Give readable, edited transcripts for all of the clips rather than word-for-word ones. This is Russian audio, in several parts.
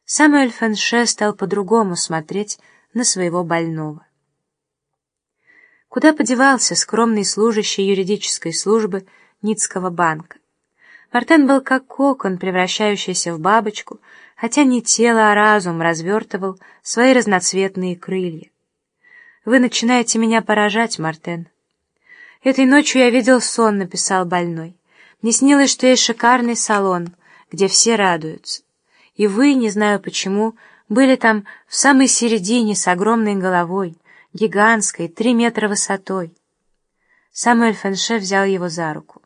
Самуэль Фенше стал по-другому смотреть на своего больного. Куда подевался скромный служащий юридической службы Ницкого банка? Мартен был как кокон, превращающийся в бабочку, хотя не тело, а разум развертывал свои разноцветные крылья. «Вы начинаете меня поражать, Мартен». «Этой ночью я видел сон», — написал больной. «Мне снилось, что есть шикарный салон, где все радуются. И вы, не знаю почему, были там в самой середине с огромной головой, гигантской, 3 метра высотой». Самуэль Фенше взял его за руку.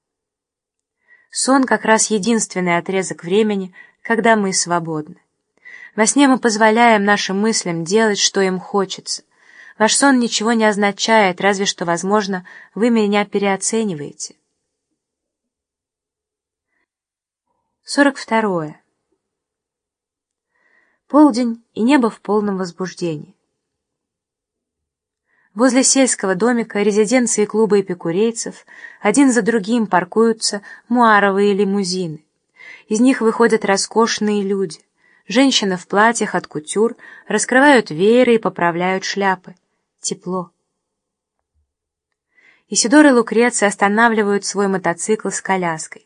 Сон как раз единственный отрезок времени, когда мы свободны. Во сне мы позволяем нашим мыслям делать, что им хочется. Ваш сон ничего не означает, разве что, возможно, вы меня переоцениваете. 42. Полдень, и небо в полном возбуждении. Возле сельского домика, резиденции клуба эпикурейцев, один за другим паркуются муаровые лимузины. Из них выходят роскошные люди. Женщины в платьях от кутюр раскрывают вееры и поправляют шляпы. Тепло. Исидор и Лукреция останавливают свой мотоцикл с коляской.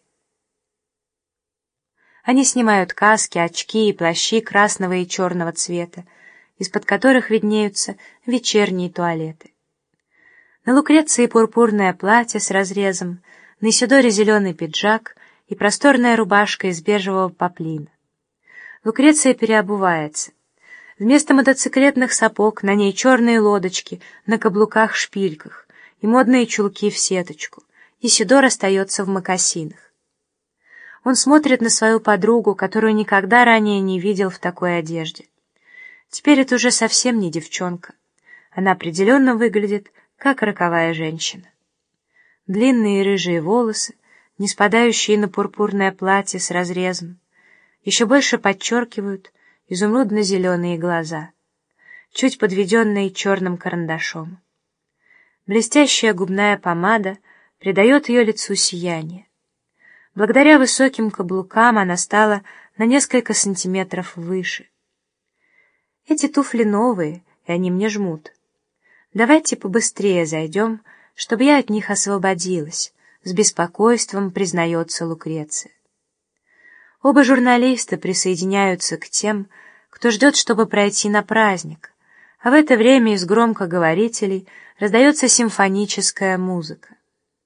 Они снимают каски, очки и плащи красного и черного цвета, из-под которых виднеются вечерние туалеты. На Лукреции пурпурное платье с разрезом, на Исидоре зеленый пиджак и просторная рубашка из бежевого поплина. Лукреция переобувается. Вместо мотоциклетных сапог на ней черные лодочки на каблуках-шпильках и модные чулки в сеточку. Исидор остается в мокасинах. Он смотрит на свою подругу, которую никогда ранее не видел в такой одежде. Теперь это уже совсем не девчонка. Она определенно выглядит, как роковая женщина. Длинные рыжие волосы, не спадающие на пурпурное платье с разрезом, еще больше подчеркивают изумрудно-зеленые глаза, чуть подведенные черным карандашом. Блестящая губная помада придает ее лицу сияние. Благодаря высоким каблукам она стала на несколько сантиметров выше. Эти туфли новые, и они мне жмут. Давайте побыстрее зайдем, чтобы я от них освободилась, с беспокойством признается Лукреция. Оба журналиста присоединяются к тем, кто ждет, чтобы пройти на праздник, а в это время из громкоговорителей раздается симфоническая музыка.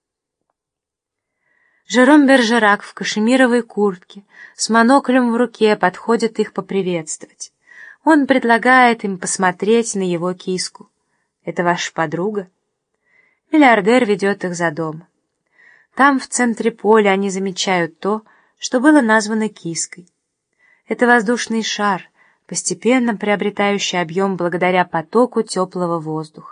Жером Бержерак в кашемировой куртке с моноклем в руке подходит их поприветствовать. Он предлагает им посмотреть на его киску. «Это ваша подруга?» Миллиардер ведет их за дом. Там, в центре поля, они замечают то, что было названо киской. Это воздушный шар, постепенно приобретающий объем благодаря потоку теплого воздуха.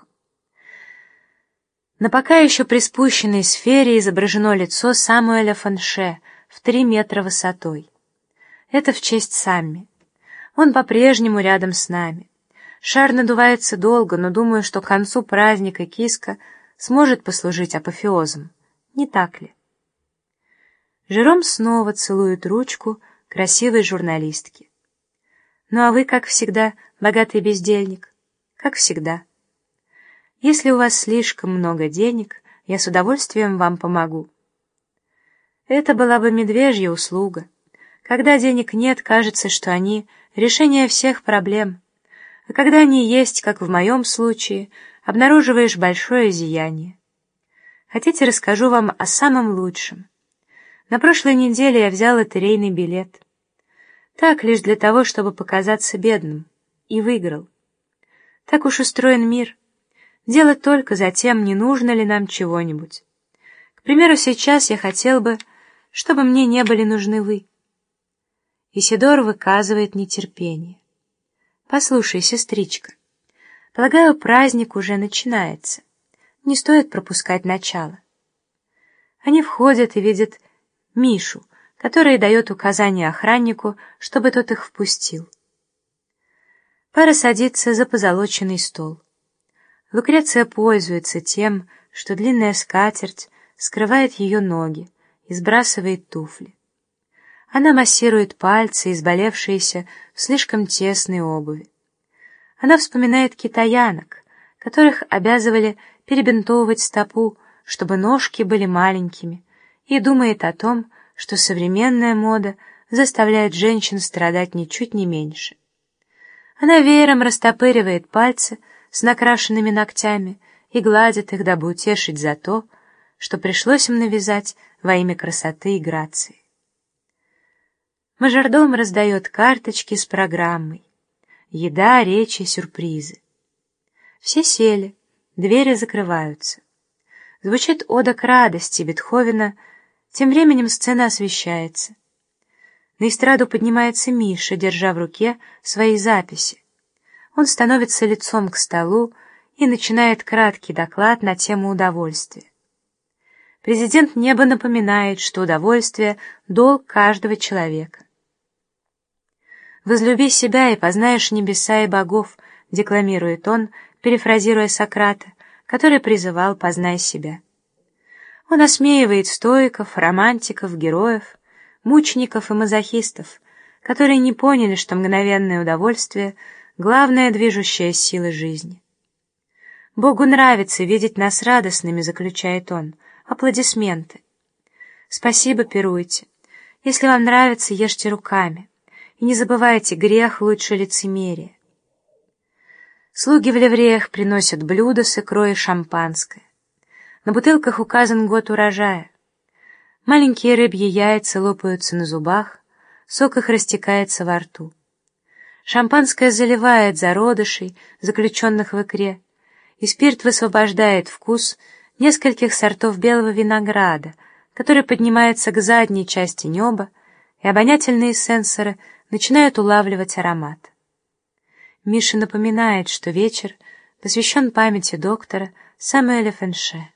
На пока еще приспущенной сфере изображено лицо Самуэля Фенше в 3 метра высотой. Это в честь Самми. Он по-прежнему рядом с нами. Шар надувается долго, но думаю, что к концу праздника киска сможет послужить апофеозом. Не так ли? Жером снова целует ручку красивой журналистки. Ну а вы, как всегда, богатый бездельник? Как всегда. Если у вас слишком много денег, я с удовольствием вам помогу. Это была бы медвежья услуга. Когда денег нет, кажется, что они — решение всех проблем. А когда они есть, как в моем случае, обнаруживаешь большое зияние. Хотите, расскажу вам о самом лучшем? На прошлой неделе я взял лотерейный билет. Так, лишь для того, чтобы показаться бедным. И выиграл. Так уж устроен мир. Дело только за тем, не нужно ли нам чего-нибудь. К примеру, сейчас я хотел бы, чтобы мне не были нужны вы. Исидор выказывает нетерпение. Послушай, сестричка, полагаю, праздник уже начинается. Не стоит пропускать начало. Они входят и видят Мишу, который дает указание охраннику, чтобы тот их впустил. Пара садится за позолоченный стол. Лукреция пользуется тем, что длинная скатерть скрывает ее ноги и сбрасывает туфли. Она массирует пальцы, изболевшиеся в слишком тесной обуви. Она вспоминает китаянок, которых обязывали перебинтовывать стопу, чтобы ножки были маленькими, и думает о том, что современная мода заставляет женщин страдать ничуть не меньше. Она веером растопыривает пальцы с накрашенными ногтями и гладит их, дабы утешить за то, что пришлось им навязать во имя красоты и грации. Мажордом раздает карточки с программой. Еда, речи, сюрпризы. Все сели, двери закрываются. Звучит ода к радости Бетховена, тем временем сцена освещается. На эстраду поднимается Миша, держа в руке свои записи. Он становится лицом к столу и начинает краткий доклад на тему удовольствия. Президент неба напоминает, что удовольствие — долг каждого человека. «Возлюби себя и познаешь небеса и богов», — декламирует он, перефразируя Сократа, который призывал «познай себя». Он осмеивает стоиков, романтиков, героев, мучеников и мазохистов, которые не поняли, что мгновенное удовольствие — главная движущая сила жизни. «Богу нравится видеть нас радостными», — заключает он. Аплодисменты. «Спасибо, пируйте. Если вам нравится, ешьте руками. И не забывайте, грех лучше лицемерия». Слуги в ливреях приносят блюда с икрой и шампанское. На бутылках указан год урожая. Маленькие рыбьи яйца лопаются на зубах, сок их растекается во рту. Шампанское заливает зародышей, заключенных в икре, и спирт высвобождает вкус нескольких сортов белого винограда, который поднимается к задней части неба, и обонятельные сенсоры начинают улавливать аромат. Миша напоминает, что вечер посвящен памяти доктора Самуэля Фенше.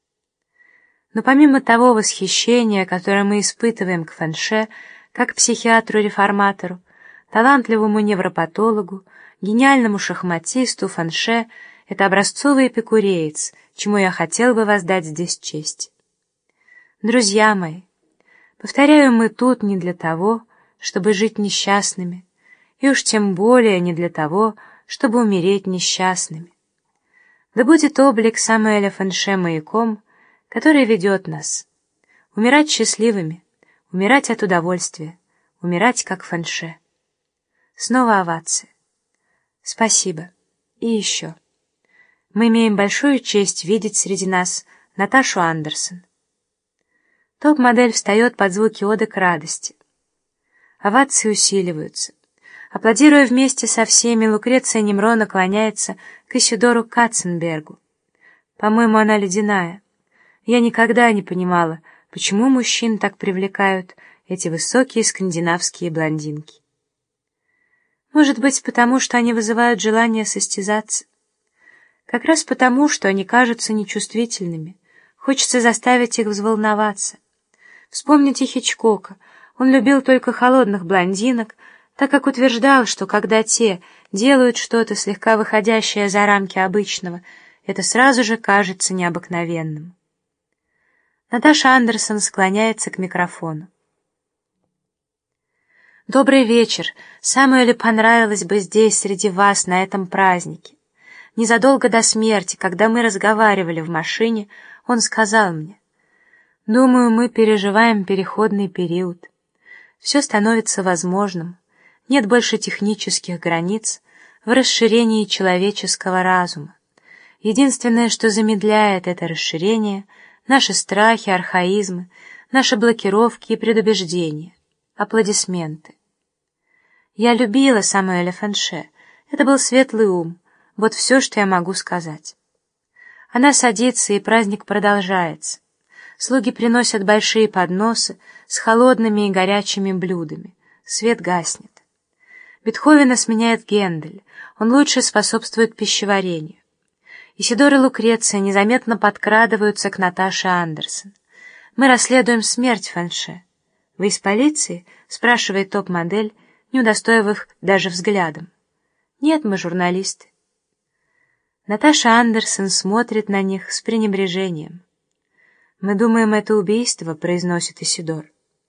Но помимо того восхищения, которое мы испытываем к Фенше, как к психиатру-реформатору, талантливому невропатологу, гениальному шахматисту, Фенше — это образцовый эпикуреец, чему я хотел бы воздать здесь честь. Друзья мои, повторяю, мы тут не для того, чтобы жить несчастными, и уж тем более не для того, чтобы умереть несчастными. Да будет облик Самуэля Фенше маяком, который ведет нас. Умирать счастливыми, умирать от удовольствия, умирать как Фенше. Снова овация. Спасибо. И еще. Мы имеем большую честь видеть среди нас Наташу Андерсон. Топ-модель встает под звуки оды к радости. Овации усиливаются. Аплодируя вместе со всеми, Лукреция Немро наклоняется к Исидору Катценбергу. По-моему, она ледяная. Я никогда не понимала, почему мужчин так привлекают эти высокие скандинавские блондинки. Может быть, потому что они вызывают желание состязаться. Как раз потому, что они кажутся нечувствительными. Хочется заставить их взволноваться. Вспомните Хичкока. Он любил только холодных блондинок, так как утверждал, что когда те делают что-то слегка выходящее за рамки обычного, это сразу же кажется необыкновенным. Наташа Андерсон склоняется к микрофону. «Добрый вечер. Самуэлю понравилось бы здесь, среди вас, на этом празднике. Незадолго до смерти, когда мы разговаривали в машине, он сказал мне: «Думаю, мы переживаем переходный период. Все становится возможным. Нет больше технических границ в расширении человеческого разума. Единственное, что замедляет это расширение — наши страхи, архаизмы, наши блокировки и предубеждения. Аплодисменты». Я любила Самуэля Фенше. Это был светлый ум. Вот все, что я могу сказать. Она садится, и праздник продолжается. Слуги приносят большие подносы с холодными и горячими блюдами. Свет гаснет. Бетховена сменяет Гендель. Он лучше способствует пищеварению. Исидор и Лукреция незаметно подкрадываются к Наташе Андерсон. «Мы расследуем смерть Фенше». «Вы из полиции?» — спрашивает топ-модель, не удостоив даже взглядом. «Нет, мы журналисты». Наташа Андерсон смотрит на них с пренебрежением. «Мы думаем, это убийство», — произносит Исидор.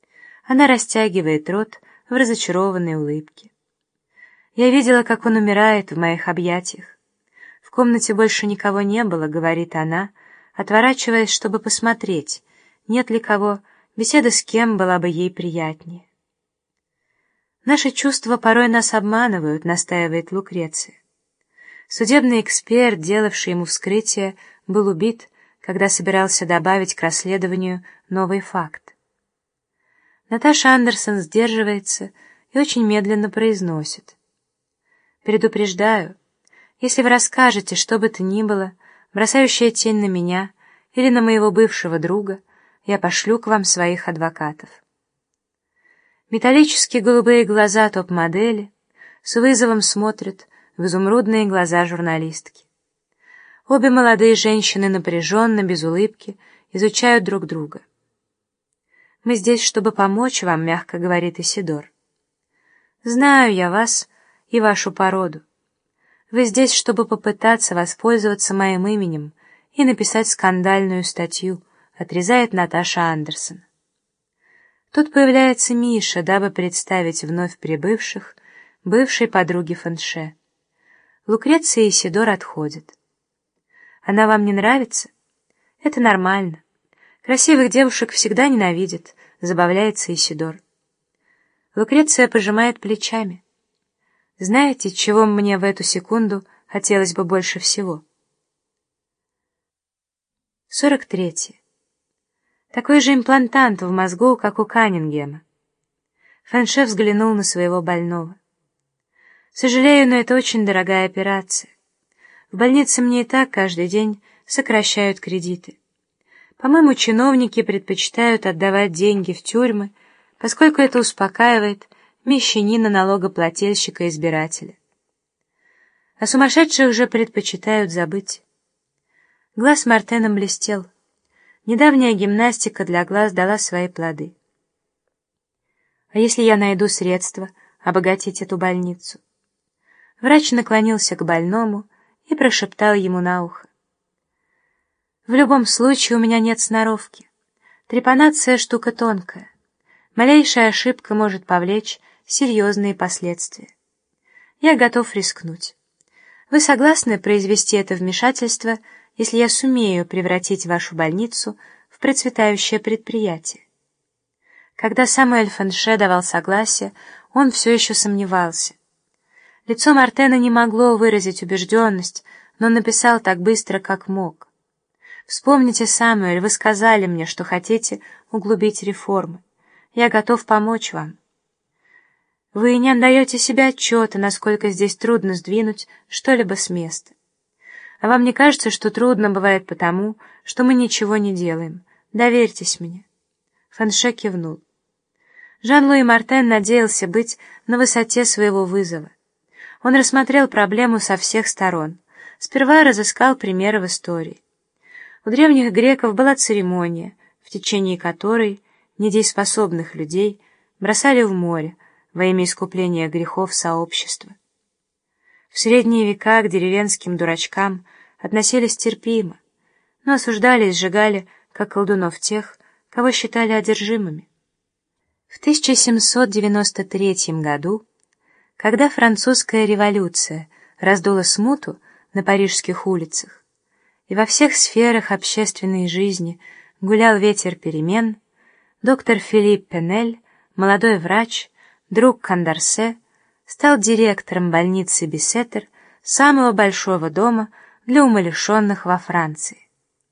Она растягивает рот в разочарованной улыбке. Я видела, как он умирает в моих объятиях. В комнате больше никого не было, говорит она, отворачиваясь, чтобы посмотреть, нет ли кого, беседа с кем была бы ей приятнее. Наши чувства порой нас обманывают, настаивает Лукреция. Судебный эксперт, делавший ему вскрытие, был убит, когда собирался добавить к расследованию новый факт. Наташа Андерсон сдерживается и очень медленно произносит: «Предупреждаю, если вы расскажете что бы то ни было, бросающее тень на меня или на моего бывшего друга, я пошлю к вам своих адвокатов». Металлические голубые глаза топ-модели с вызовом смотрят в изумрудные глаза журналистки. Обе молодые женщины напряженно, без улыбки, изучают друг друга. «Мы здесь, чтобы помочь вам», — мягко говорит Исидор. «Знаю я вас и вашу породу. Вы здесь, чтобы попытаться воспользоваться моим именем и написать скандальную статью», — отрезает Наташа Андерсон. Тут появляется Миша, дабы представить вновь прибывших бывшей подруги Фанше. Лукреция и Исидор отходят. «Она вам не нравится? Это нормально. Красивых девушек всегда ненавидят», — забавляется Исидор. Лукреция пожимает плечами. «Знаете, чего мне в эту секунду хотелось бы больше всего?» 43. Такой же имплантант в мозгу, как у Каннингема. Фанше взглянул на своего больного. «Сожалею, но это очень дорогая операция. В больнице мне и так каждый день сокращают кредиты. По-моему, чиновники предпочитают отдавать деньги в тюрьмы, поскольку это успокаивает мещанина-налогоплательщика-избирателя. А сумасшедших же предпочитают забыть». Глаз Мартена блестел. Недавняя гимнастика для глаз дала свои плоды. «А если я найду средства обогатить эту больницу?» Врач наклонился к больному и прошептал ему на ухо: «В любом случае у меня нет сноровки. Трепанация — штука тонкая. Малейшая ошибка может повлечь серьезные последствия. Я готов рискнуть. Вы согласны произвести это вмешательство, если я сумею превратить вашу больницу в процветающее предприятие?» Когда Самуэль Фанше давал согласие, он все еще сомневался. Лицо Мартена не могло выразить убежденность, но написал так быстро, как мог. «Вспомните, Самуэль, вы сказали мне, что хотите углубить реформы. Я готов помочь вам. Вы не отдаете себе отчета, насколько здесь трудно сдвинуть что-либо с места. А вам не кажется, что трудно бывает потому, что мы ничего не делаем? Доверьтесь мне». Фанше кивнул. Жан-Луи Мартен надеялся быть на высоте своего вызова. Он рассмотрел проблему со всех сторон. Сперва разыскал примеры в истории. У древних греков была церемония, в течение которой недееспособных людей бросали в море во имя искупления грехов сообщества. В средние века к деревенским дурачкам относились терпимо, но осуждали и сжигали, как колдунов, тех, кого считали одержимыми. В 1793 году, когда французская революция раздула смуту на парижских улицах и во всех сферах общественной жизни гулял ветер перемен, доктор Филипп Пенель, молодой врач, друг Кондорсе, стал директором больницы Бисетер, самого большого дома для умалишенных во Франции.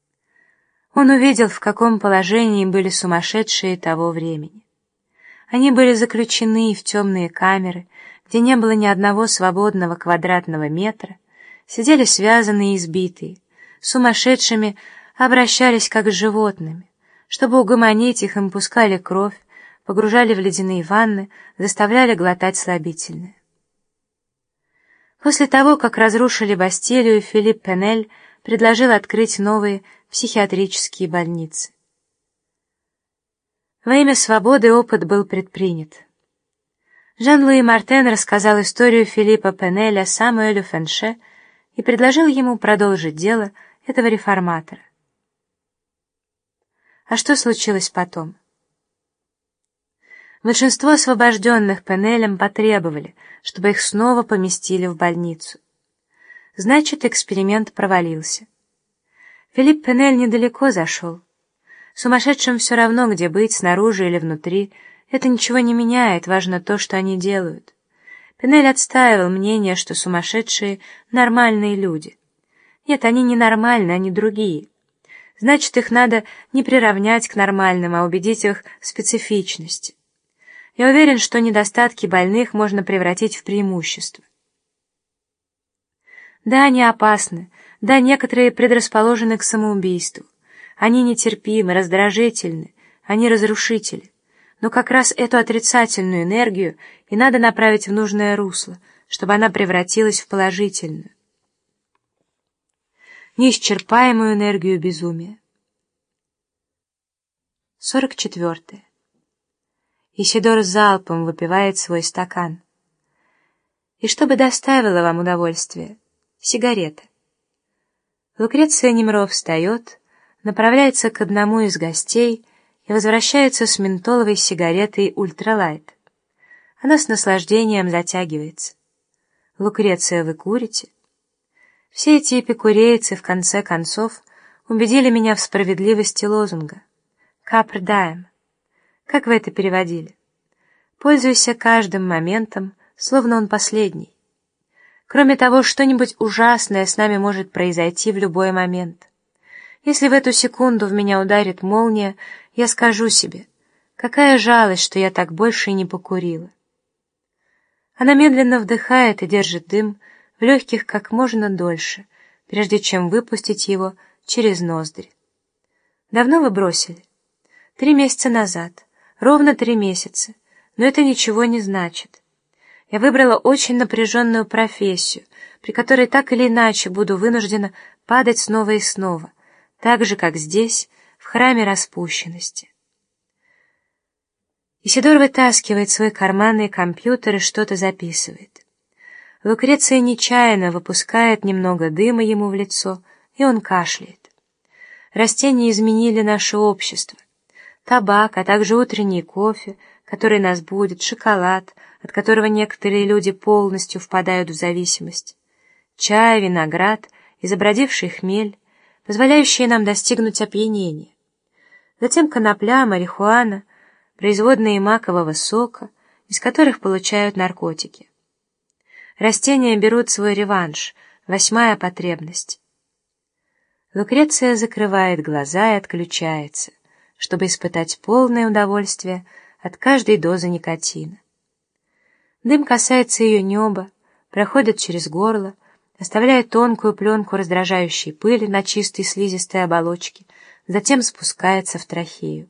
Он увидел, в каком положении были сумасшедшие того времени. Они были заключены в темные камеры, где не было ни одного свободного квадратного метра, сидели связанные и избитые, сумасшедшими обращались как с животными. Чтобы угомонить их, им пускали кровь, погружали в ледяные ванны, заставляли глотать слабительное. После того, как разрушили Бастилию, Филипп Пенель предложил открыть новые психиатрические больницы. Во имя свободы опыт был предпринят. Жан-Луи Мартен рассказал историю Филиппа Пенеля Самуэлю Фанше и предложил ему продолжить дело этого реформатора. А что случилось потом? Большинство освобожденных Пенелем потребовали, чтобы их снова поместили в больницу. Значит, эксперимент провалился. Филипп Пенель недалеко зашел. Сумасшедшим все равно, где быть, снаружи или внутри. Это ничего не меняет, важно то, что они делают. Пенель отстаивал мнение, что сумасшедшие — нормальные люди. Нет, они не нормальные, они другие. Значит, их надо не приравнять к нормальным, а убедить их в специфичности. Я уверен, что недостатки больных можно превратить в преимущества. Да, они опасны, да, некоторые предрасположены к самоубийству. Они нетерпимы, раздражительны, они разрушители. Но как раз эту отрицательную энергию и надо направить в нужное русло, чтобы она превратилась в положительную. Неисчерпаемую энергию безумия. 44. Исидор залпом выпивает свой стакан. И что бы доставило вам удовольствие? Сигарета. Лукреция Немров встает, направляется к одному из гостей и возвращается с ментоловой сигаретой «Ультралайт». Она с наслаждением затягивается. «Лукреция, вы курите?» Все эти эпикурейцы, в конце концов, убедили меня в справедливости лозунга «Капр даем». Как вы это переводили? Пользуйся каждым моментом, словно он последний. Кроме того, что-нибудь ужасное с нами может произойти в любой момент. Если в эту секунду в меня ударит молния, я скажу себе, какая жалость, что я так больше и не покурила. Она медленно вдыхает и держит дым в легких как можно дольше, прежде чем выпустить его через ноздри. Давно вы бросили? 3 месяца назад. Ровно 3 месяца. Но это ничего не значит. Я выбрала очень напряженную профессию, при которой так или иначе буду вынуждена падать снова и снова, так же, как здесь, в храме распущенности. Исидор вытаскивает свой карманный компьютер и что-то записывает. Лукреция нечаянно выпускает немного дыма ему в лицо, и он кашляет. Растения изменили наше общество. Табак, а также утренний кофе, который нас будет, шоколад, от которого некоторые люди полностью впадают в зависимость, чай, виноград, изобродивший хмель, позволяющие нам достигнуть опьянения. Затем конопля, марихуана, производные макового сока, из которых получают наркотики. Растения берут свой реванш, 8-я потребность. Лукреция закрывает глаза и отключается, чтобы испытать полное удовольствие от каждой дозы никотина. Дым касается ее неба, проходит через горло, оставляя тонкую пленку раздражающей пыли на чистой слизистой оболочке, затем спускается в трахею.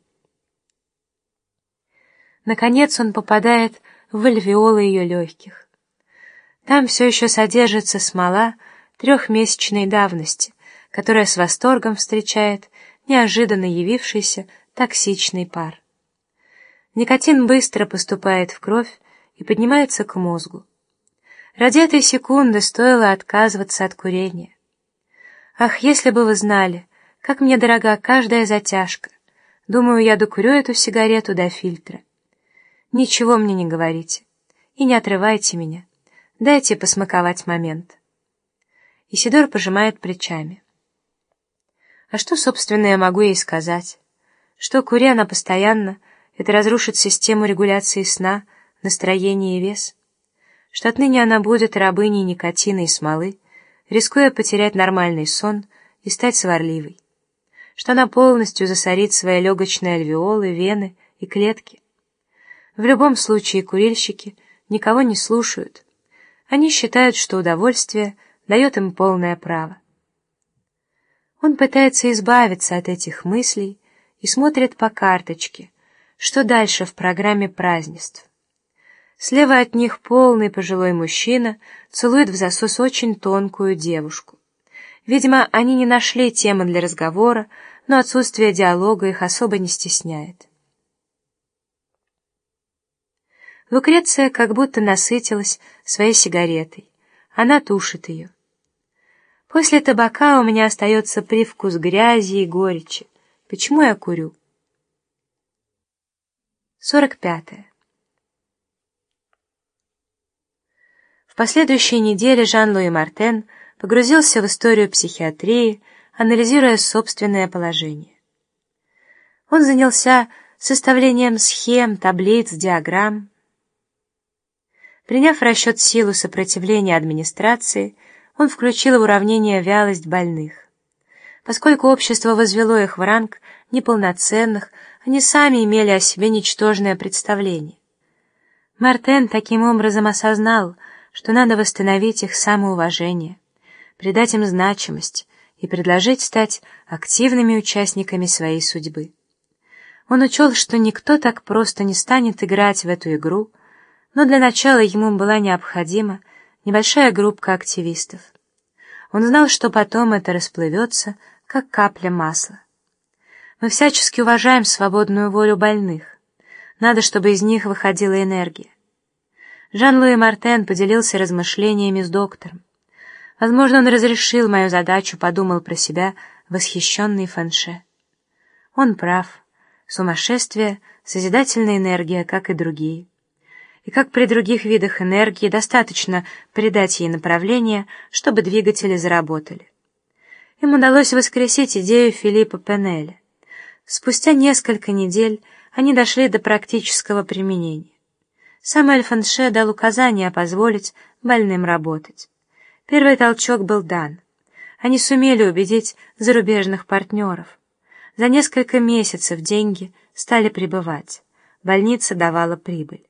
Наконец он попадает в альвеолы ее легких. Там все еще содержится смола 3-месячной давности, которая с восторгом встречает неожиданно явившийся токсичный пар. Никотин быстро поступает в кровь и поднимается к мозгу. Ради этой секунды стоило отказываться от курения. Ах, если бы вы знали, как мне дорога каждая затяжка. Думаю, я докурю эту сигарету до фильтра. Ничего мне не говорите. И не отрывайте меня. Дайте посмаковать момент. Исидор пожимает плечами. А что, собственно, я могу ей сказать? Что, куря она постоянно, это разрушит систему регуляции сна, настроения и вес? Что отныне она будет рабыней никотина и смолы, рискуя потерять нормальный сон и стать сварливой? Что она полностью засорит свои легочные альвеолы, вены и клетки? В любом случае курильщики никого не слушают. Они считают, что удовольствие дает им полное право. Он пытается избавиться от этих мыслей и смотрит по карточке, что дальше в программе празднеств. Слева от них полный пожилой мужчина целует в засос очень тонкую девушку. Видимо, они не нашли темы для разговора, но отсутствие диалога их особо не стесняет. Лукреция как будто насытилась своей сигаретой. Она тушит ее. После табака у меня остается привкус грязи и горечи. Почему я курю? 45. В последующие недели Жан-Луи Мартен погрузился в историю психиатрии, анализируя собственное положение. Он занялся составлением схем, таблиц, диаграмм. Приняв в расчет силу сопротивления администрации, он включил в уравнение вялость больных. Поскольку общество возвело их в ранг неполноценных, они сами имели о себе ничтожное представление. Мартен таким образом осознал, что надо восстановить их самоуважение, придать им значимость и предложить стать активными участниками своей судьбы. Он учел, что никто так просто не станет играть в эту игру, но для начала ему была необходима небольшая группа активистов. Он знал, что потом это расплывется, как капля масла. Мы всячески уважаем свободную волю больных. Надо, чтобы из них выходила энергия. Жан-Луи Мартен поделился размышлениями с доктором. Возможно, он разрешил мою задачу, подумал про себя восхищенный Фанше. Он прав. Сумасшествие — созидательная энергия, как и другие. И как при других видах энергии, достаточно придать ей направление, чтобы двигатели заработали. Им удалось воскресить идею Филиппа Пенеля. Спустя несколько недель они дошли до практического применения. Самуэль Фанше дал указание позволить больным работать. Первый толчок был дан. Они сумели убедить зарубежных партнеров. За несколько месяцев деньги стали прибывать. Больница давала прибыль.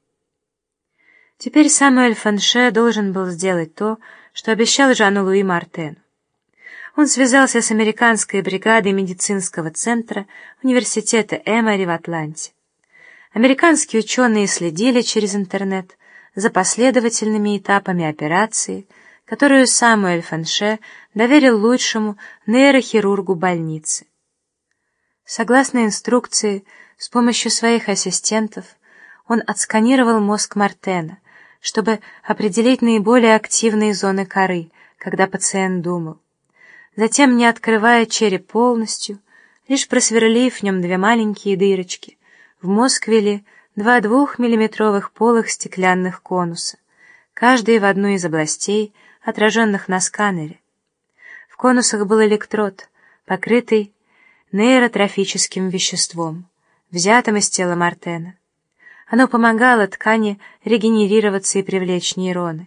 Теперь Самуэль Фанше должен был сделать то, что обещал Жану-Луи Мартену. Он связался с американской бригадой медицинского центра университета Эмори в Атланте. Американские ученые следили через интернет за последовательными этапами операции, которую Самуэль Фанше доверил лучшему нейрохирургу больницы. Согласно инструкции, с помощью своих ассистентов он отсканировал мозг Мартена, чтобы определить наиболее активные зоны коры, когда пациент думал. Затем, не открывая череп полностью, лишь просверлив в нем две маленькие дырочки, в мозг ввели два 2-миллиметровых полых стеклянных конуса, каждый в одну из областей, отраженных на сканере. В конусах был электрод, покрытый нейротрофическим веществом, взятым из тела Мартена. Оно помогало ткани регенерироваться и привлечь нейроны.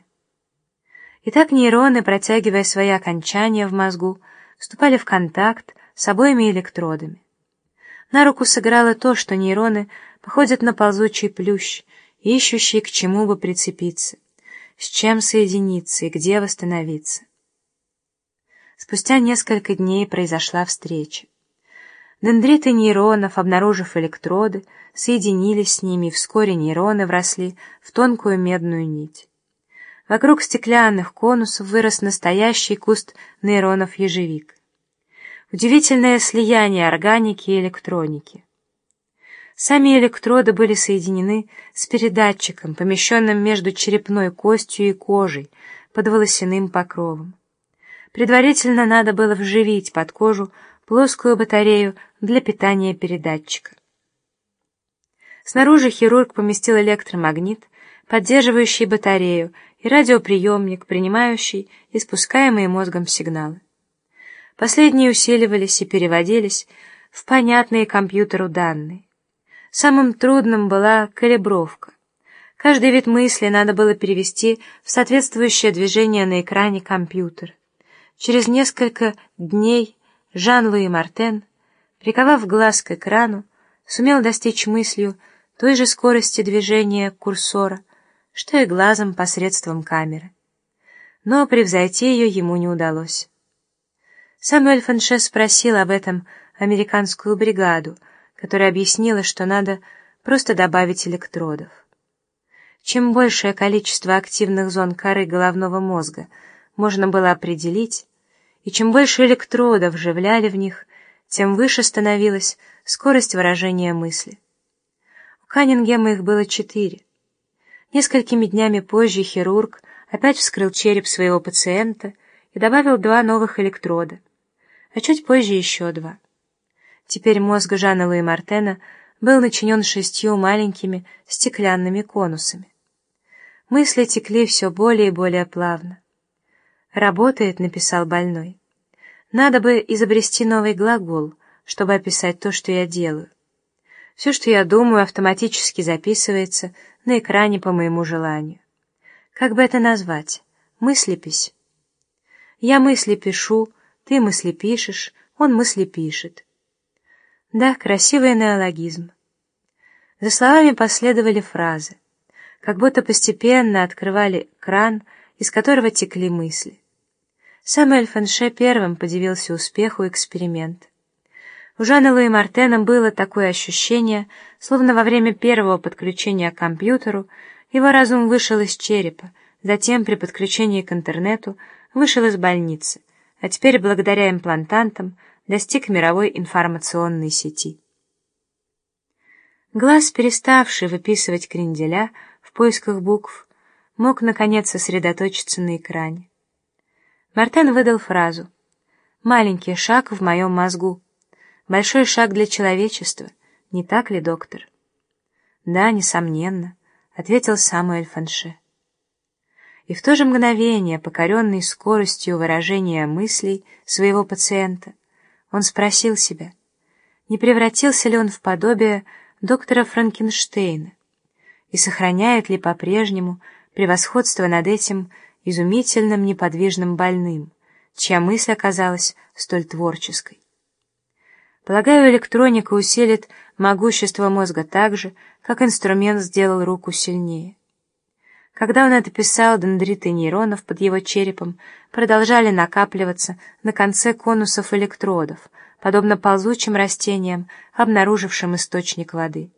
Итак, нейроны, протягивая свои окончания в мозгу, вступали в контакт с обоими электродами. На руку сыграло то, что нейроны походят на ползучий плющ, ищущий, к чему бы прицепиться, с чем соединиться и где восстановиться. Спустя несколько дней произошла встреча. Дендриты нейронов, обнаружив электроды, соединились с ними, и вскоре нейроны вросли в тонкую медную нить. Вокруг стеклянных конусов вырос настоящий куст нейронов ежевик. Удивительное слияние органики и электроники. Сами электроды были соединены с передатчиком, помещенным между черепной костью и кожей, под волосяным покровом. Предварительно надо было вживить под кожу плоскую батарею для питания передатчика. Снаружи хирург поместил электромагнит, поддерживающий батарею, и радиоприемник, принимающий испускаемые мозгом сигналы. Последние усиливались и переводились в понятные компьютеру данные. Самым трудным была калибровка. Каждый вид мысли надо было перевести в соответствующее движение на экране компьютера. Через несколько дней Жан-Луи Мартен, приковав глаз к экрану, сумел достичь мыслью той же скорости движения курсора, что и глазом посредством камеры. Но превзойти ее ему не удалось. Самуэль Фанше спросил об этом американскую бригаду, которая объяснила, что надо просто добавить электродов. Чем большее количество активных зон коры головного мозга можно было определить, и чем больше электродов вживляли в них, тем выше становилась скорость выражения мысли. У Каннингема их было 4. Несколькими днями позже хирург опять вскрыл череп своего пациента и добавил 2 новых электрода, а чуть позже еще 2. Теперь мозг Жана-Луи Мартена был начинен 6 маленькими стеклянными конусами. Мысли текли все более и более плавно. «Работает», — написал больной. «Надо бы изобрести новый глагол, чтобы описать то, что я делаю. Все, что я думаю, автоматически записывается на экране по моему желанию. Как бы это назвать? Мыслепись. Я мысли пишу, ты мысли пишешь, он мысли пишет». Да, красивый неологизм. За словами последовали фразы, как будто постепенно открывали кран, из которого текли мысли. Самуэль Фанше первым подивился успеху эксперимента. У Жана Луи Мартена было такое ощущение, словно во время первого подключения к компьютеру его разум вышел из черепа, затем при подключении к интернету вышел из больницы, а теперь благодаря имплантантам достиг мировой информационной сети. Глаз, переставший выписывать кренделя в поисках букв, мог, наконец, сосредоточиться на экране. Мартен выдал фразу: «Маленький шаг в моем мозгу. Большой шаг для человечества. Не так ли, доктор?» «Да, несомненно», — ответил Самуэль Фанше. И в то же мгновение, покоренный скоростью выражения мыслей своего пациента, он спросил себя, не превратился ли он в подобие доктора Франкенштейна и сохраняет ли по-прежнему превосходство над этим изумительным неподвижным больным, чья мысль оказалась столь творческой. Полагаю, электроника усилит могущество мозга так же, как инструмент сделал руку сильнее. Когда он это писал, дендриты нейронов под его черепом продолжали накапливаться на конце конусов электродов, подобно ползучим растениям, обнаружившим источник воды.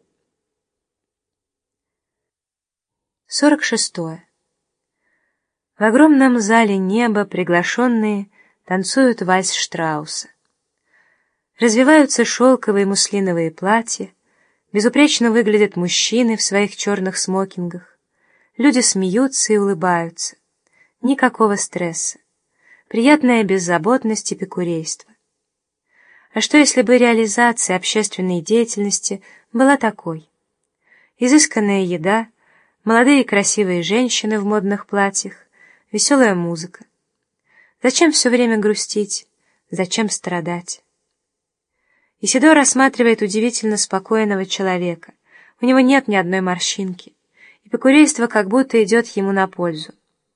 46. В огромном зале неба приглашенные танцуют вальс Штрауса. Развиваются шелковые муслиновые платья, безупречно выглядят мужчины в своих черных смокингах, люди смеются и улыбаются. Никакого стресса. Приятная беззаботность и эпикурейство. А что, если бы реализация общественной деятельности была такой? Изысканная еда, молодые красивые женщины в модных платьях, веселая музыка. Зачем все время грустить? Зачем страдать? Исидор рассматривает удивительно спокойного человека. У него нет ни одной морщинки. Эпикурейство как будто идет ему на пользу.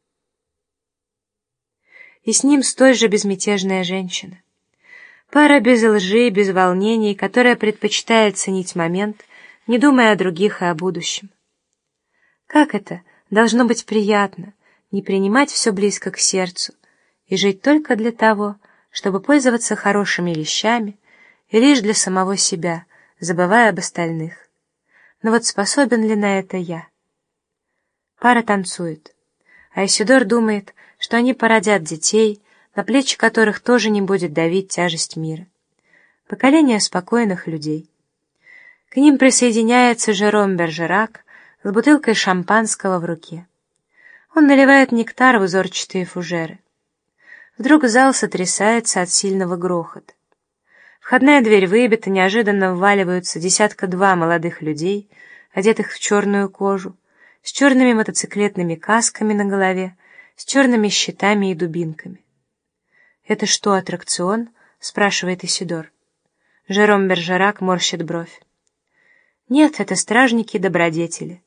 И с ним столь же безмятежная женщина. Пара без лжи, без волнений, которая предпочитает ценить момент, не думая о других и о будущем. Как это? Должно быть приятно, не принимать все близко к сердцу и жить только для того, чтобы пользоваться хорошими вещами и лишь для самого себя, забывая об остальных. Но вот способен ли на это я? Пара танцует, а Исидор думает, что они породят детей, на плечи которых тоже не будет давить тяжесть мира. Поколение спокойных людей. К ним присоединяется Жером Бержерак с бутылкой шампанского в руке. Он наливает нектар в узорчатые фужеры. Вдруг зал сотрясается от сильного грохота. Входная дверь выбита, неожиданно вваливаются десятка-два молодых людей, одетых в черную кожу, с черными мотоциклетными касками на голове, с черными щитами и дубинками. «Это что, аттракцион?» — спрашивает Исидор. Жером Бержерак морщит бровь. «Нет, это стражники-добродетели».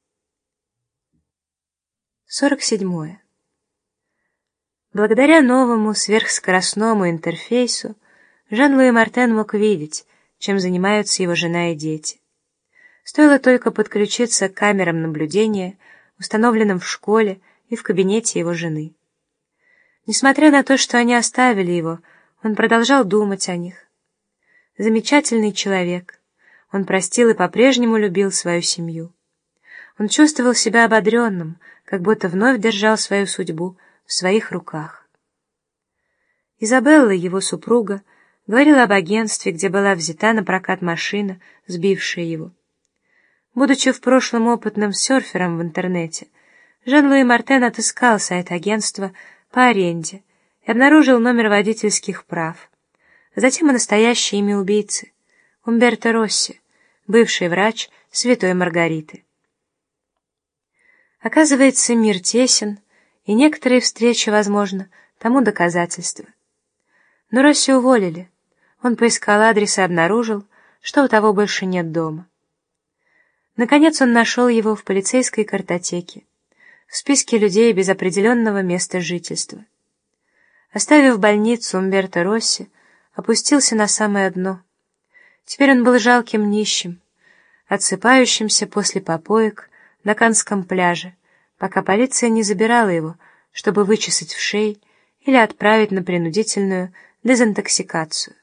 47. Благодаря новому сверхскоростному интерфейсу Жан-Луи Мартен мог видеть, чем занимаются его жена и дети. Стоило только подключиться к камерам наблюдения, установленным в школе и в кабинете его жены. Несмотря на то, что они оставили его, он продолжал думать о них. Замечательный человек. Он простил и по-прежнему любил свою семью. Он чувствовал себя ободренным, как будто вновь держал свою судьбу в своих руках. Изабелла, его супруга, говорила об агентстве, где была взята на прокат машина, сбившая его. Будучи в прошлом опытным серфером в интернете, Жан-Луи Мартен отыскал сайт агентства по аренде и обнаружил номер водительских прав. Затем и настоящее имя убийцы — Умберто Росси, бывший врач Святой Маргариты. Оказывается, мир тесен, и некоторые встречи, возможно, тому доказательство. Но Росси уволили. Он поискал адрес и обнаружил, что у того больше нет дома. Наконец он нашел его в полицейской картотеке, в списке людей без определенного места жительства. Оставив больницу, Умберто Росси опустился на самое дно. Теперь он был жалким нищим, отсыпающимся после попоек на Канском пляже, пока полиция не забирала его, чтобы вычесать в шее или отправить на принудительную дезинтоксикацию.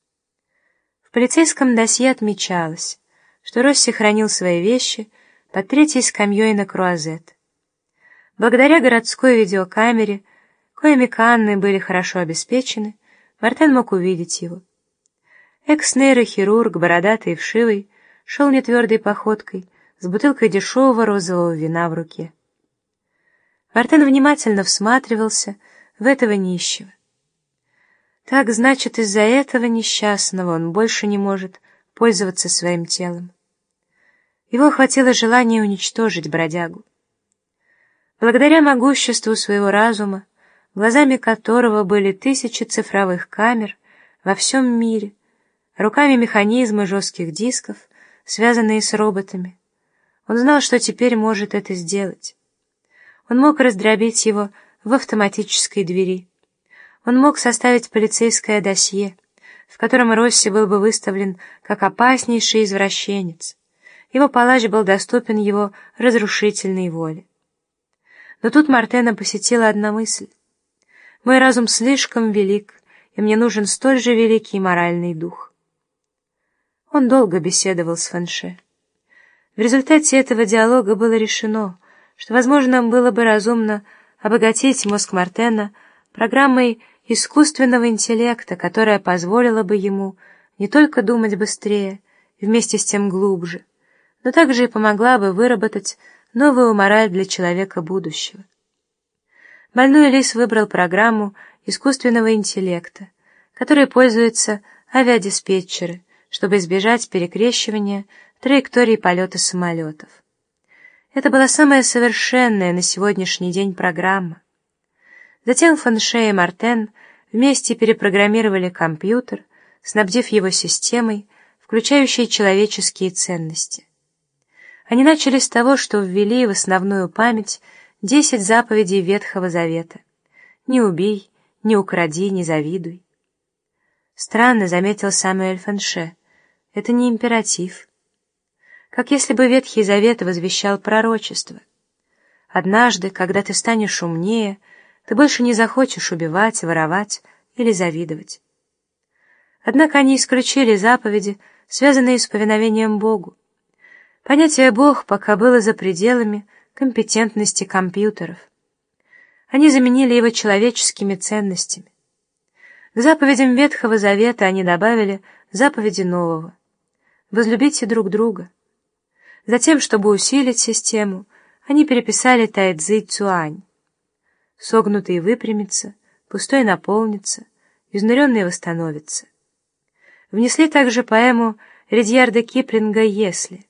В полицейском досье отмечалось, что Росси хранил свои вещи под третьей скамьей на Круазет. Благодаря городской видеокамере, коими Канны были хорошо обеспечены, Мартен мог увидеть его. Экс-нейрохирург, бородатый и вшивый, шел нетвердой походкой с бутылкой дешевого розового вина в руке. Мартен внимательно всматривался в этого нищего. Так, значит, из-за этого несчастного он больше не может пользоваться своим телом. Его охватило желание уничтожить бродягу. Благодаря могуществу своего разума, глазами которого были тысячи цифровых камер во всем мире, руками механизмы жестких дисков, связанные с роботами, он знал, что теперь может это сделать. Он мог раздробить его в автоматической двери. Он мог составить полицейское досье, в котором Росси был бы выставлен как опаснейший извращенец. Его палач был доступен его разрушительной воле. Но тут Мартена посетила одна мысль. «Мой разум слишком велик, и мне нужен столь же великий моральный дух». Он долго беседовал с Фанше. В результате этого диалога было решено, что, возможно, было бы разумно обогатить мозг Мартена программой искусственного интеллекта, которая позволила бы ему не только думать быстрее и вместе с тем глубже, но также и помогла бы выработать новую мораль для человека будущего. Больной лис выбрал программу искусственного интеллекта, которой пользуются авиадиспетчеры, чтобы избежать перекрещивания траекторий полета самолетов. Это была самая совершенная на сегодняшний день программа. Затем Фанше и Мартен вместе перепрограммировали компьютер, снабдив его системой, включающей человеческие ценности. Они начали с того, что ввели в основную память 10 заповедей Ветхого Завета. «Не убей, не укради, не завидуй». Странно, заметил Самуэль Фанше, это не императив. Как если бы Ветхий Завет возвещал пророчество. Однажды, когда ты станешь умнее, ты больше не захочешь убивать, воровать или завидовать. Однако они исключили заповеди, связанные с повиновением Богу. Понятие «Бог» пока было за пределами компетентности компьютеров. Они заменили его человеческими ценностями. К заповедям Ветхого Завета они добавили заповеди Нового. Возлюбите друг друга. Затем, чтобы усилить систему, они переписали Тайцзи Цюань. Согнутый выпрямится, пустой наполнится, изнуренный восстановится. Внесли также поэму Редьярда Киплинга «Если».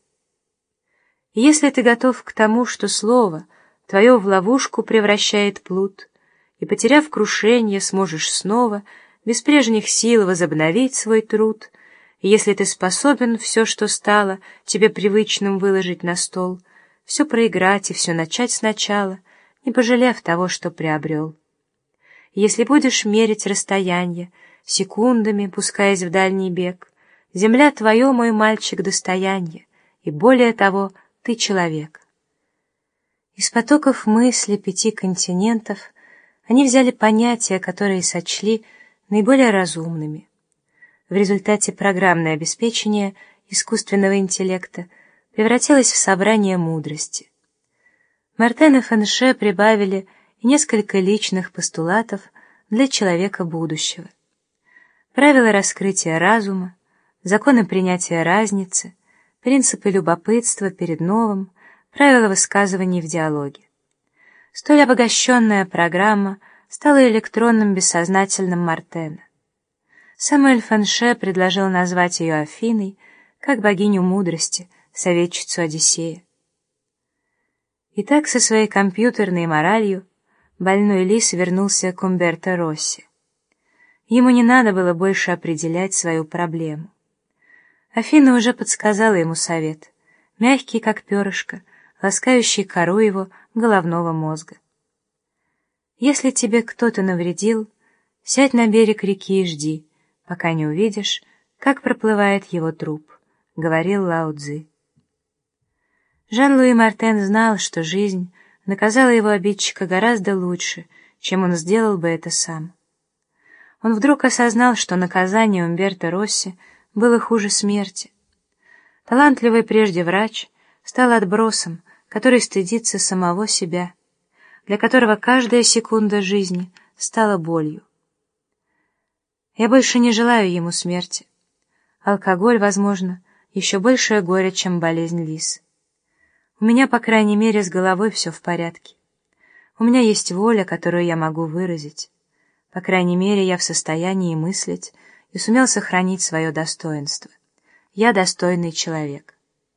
Если ты готов к тому, что слово твое в ловушку превращает плут, и, потеряв крушение, сможешь снова без прежних сил возобновить свой труд, и если ты способен все, что стало тебе привычным, выложить на стол, все проиграть и все начать сначала, не пожалев того, что приобрел. Если будешь мерить расстояние секундами, пускаясь в дальний бег, земля твое, мой мальчик, достояние, и более того, ты человек. Из потоков мысли 5 континентов они взяли понятия, которые сочли наиболее разумными. В результате программное обеспечение искусственного интеллекта превратилось в собрание мудрости. Мартен и Фанше прибавили и несколько личных постулатов для человека будущего. Правила раскрытия разума, законы принятия разницы, принципы любопытства перед новым, правила высказываний в диалоге. Столь обогащенная программа стала электронным бессознательным Мартена. Самуэль Фанше предложил назвать ее Афиной, как богиню мудрости, советчицу Одиссея. И так со своей компьютерной моралью больной лис вернулся к Умберто Росси. Ему не надо было больше определять свою проблему. Афина уже подсказала ему совет, мягкий, как перышко, ласкающий кору его головного мозга. Если тебе кто-то навредил, сядь на берег реки и жди, пока не увидишь, как проплывает его труп, — говорил Лао Цзы. Жан-Луи Мартен знал, что жизнь наказала его обидчика гораздо лучше, чем он сделал бы это сам. Он вдруг осознал, что наказание Умберто Росси было хуже смерти. Талантливый прежде врач стал отбросом, который стыдится самого себя, для которого каждая секунда жизни стала болью. Я больше не желаю ему смерти. Алкоголь, возможно, еще большее горе, чем болезнь лис. У меня, по крайней мере, с головой все в порядке. У меня есть воля, которую я могу выразить. По крайней мере, я в состоянии мыслить и сумел сохранить свое достоинство. Я достойный человек.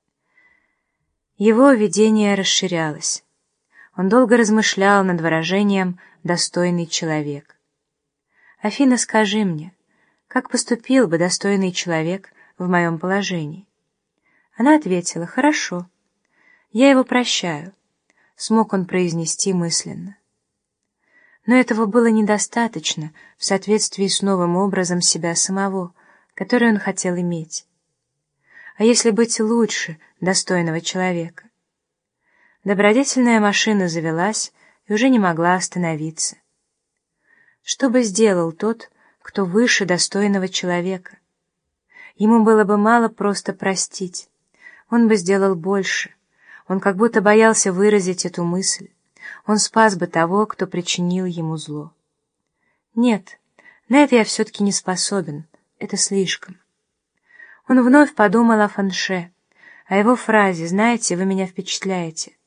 Его видение расширялось. Он долго размышлял над выражением «достойный человек». «Афина, скажи мне, как поступил бы достойный человек в моем положении?» Она ответила: «Хорошо, я его прощаю», — смог он произнести мысленно. Но этого было недостаточно в соответствии с новым образом себя самого, который он хотел иметь. А если быть лучше достойного человека? Добродетельная машина завелась и уже не могла остановиться. Что бы сделал тот, кто выше достойного человека? Ему было бы мало просто простить. Он бы сделал больше. Он как будто боялся выразить эту мысль. Он спас бы того, кто причинил ему зло. Нет, на это я все-таки не способен. Это слишком. Он вновь подумал о Фанше, о его фразе «Знаете, вы меня впечатляете».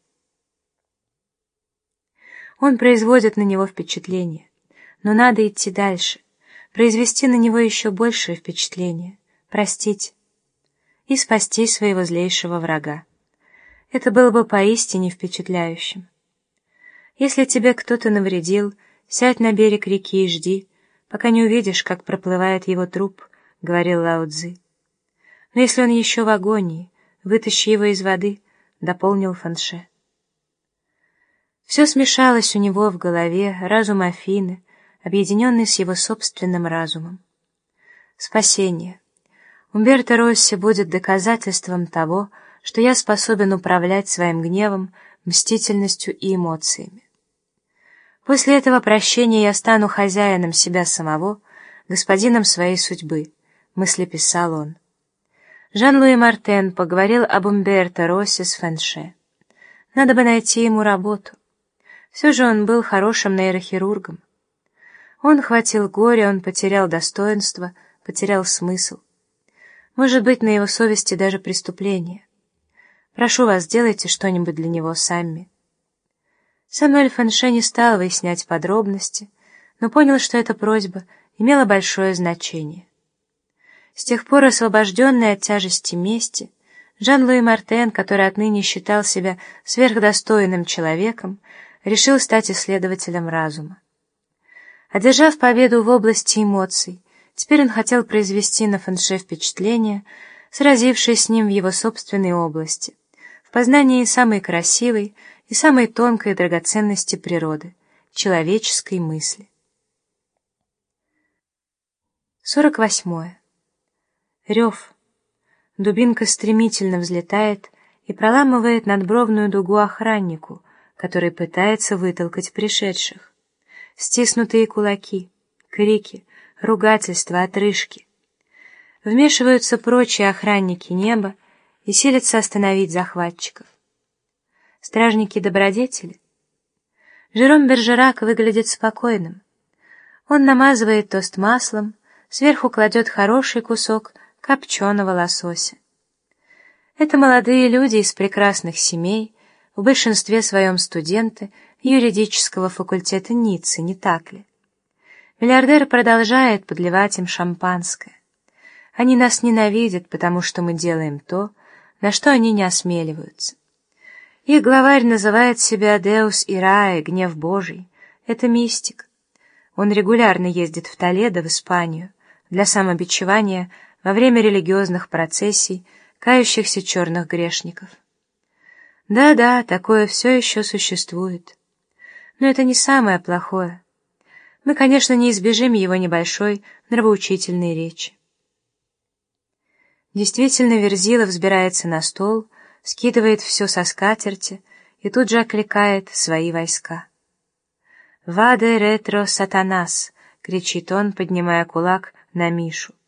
Он производит на него впечатление, но надо идти дальше, произвести на него еще большее впечатление, простить и спасти своего злейшего врага. Это было бы поистине впечатляющим. Если тебе кто-то навредил, сядь на берег реки и жди, пока не увидишь, как проплывает его труп, — говорил Лао Цзы. Но если он еще в агонии, вытащи его из воды, — дополнил Фанше. Все смешалось у него в голове, разум Афины, объединенный с его собственным разумом. Спасение. Умберто Росси будет доказательством того, что я способен управлять своим гневом, мстительностью и эмоциями. После этого прощения я стану хозяином себя самого, господином своей судьбы, мыслеписал он. Жан-Луи Мартен поговорил об Умберто Росси с Фанше. Надо бы найти ему работу. Все же он был хорошим нейрохирургом. Он хватил горя, он потерял достоинство, потерял смысл. Может быть, на его совести даже преступление. Прошу вас, сделайте что-нибудь для него сами. Самуэль Фанше не стал выяснять подробности, но понял, что эта просьба имела большое значение. С тех пор, освобожденный от тяжести мести, Жан-Луи Мартен, который отныне считал себя сверхдостойным человеком, решил стать исследователем разума. Одержав победу в области эмоций, теперь он хотел произвести на Фанше впечатление, сразившее с ним в его собственной области, в познании самой красивой и самой тонкой драгоценности природы — человеческой мысли. 48. Рев. Дубинка стремительно взлетает и проламывает надбровную дугу охраннику, который пытается вытолкать пришедших. Стиснутые кулаки, крики, ругательства, отрыжки. Вмешиваются прочие охранники неба и силятся остановить захватчиков. Стражники-добродетели. Жером Бержерак выглядит спокойным. Он намазывает тост маслом, сверху кладет хороший кусок копченого лосося. Это молодые люди из прекрасных семей, в большинстве своем студенты юридического факультета Ниццы, не так ли? Миллиардер продолжает подливать им шампанское. Они нас ненавидят, потому что мы делаем то, на что они не осмеливаются. Их главарь называет себя Деус Ираe, гнев Божий. Это мистик. Он регулярно ездит в Толедо, в Испанию, для самобичевания во время религиозных процессий кающихся черных грешников. Да-да, такое все еще существует. Но это не самое плохое. Мы, конечно, не избежим его небольшой нравоучительной речи. Действительно, Верзила взбирается на стол, скидывает все со скатерти и тут же окликает свои войска. «Ваде ретро сатанас!» — кричит он, поднимая кулак на Мишу.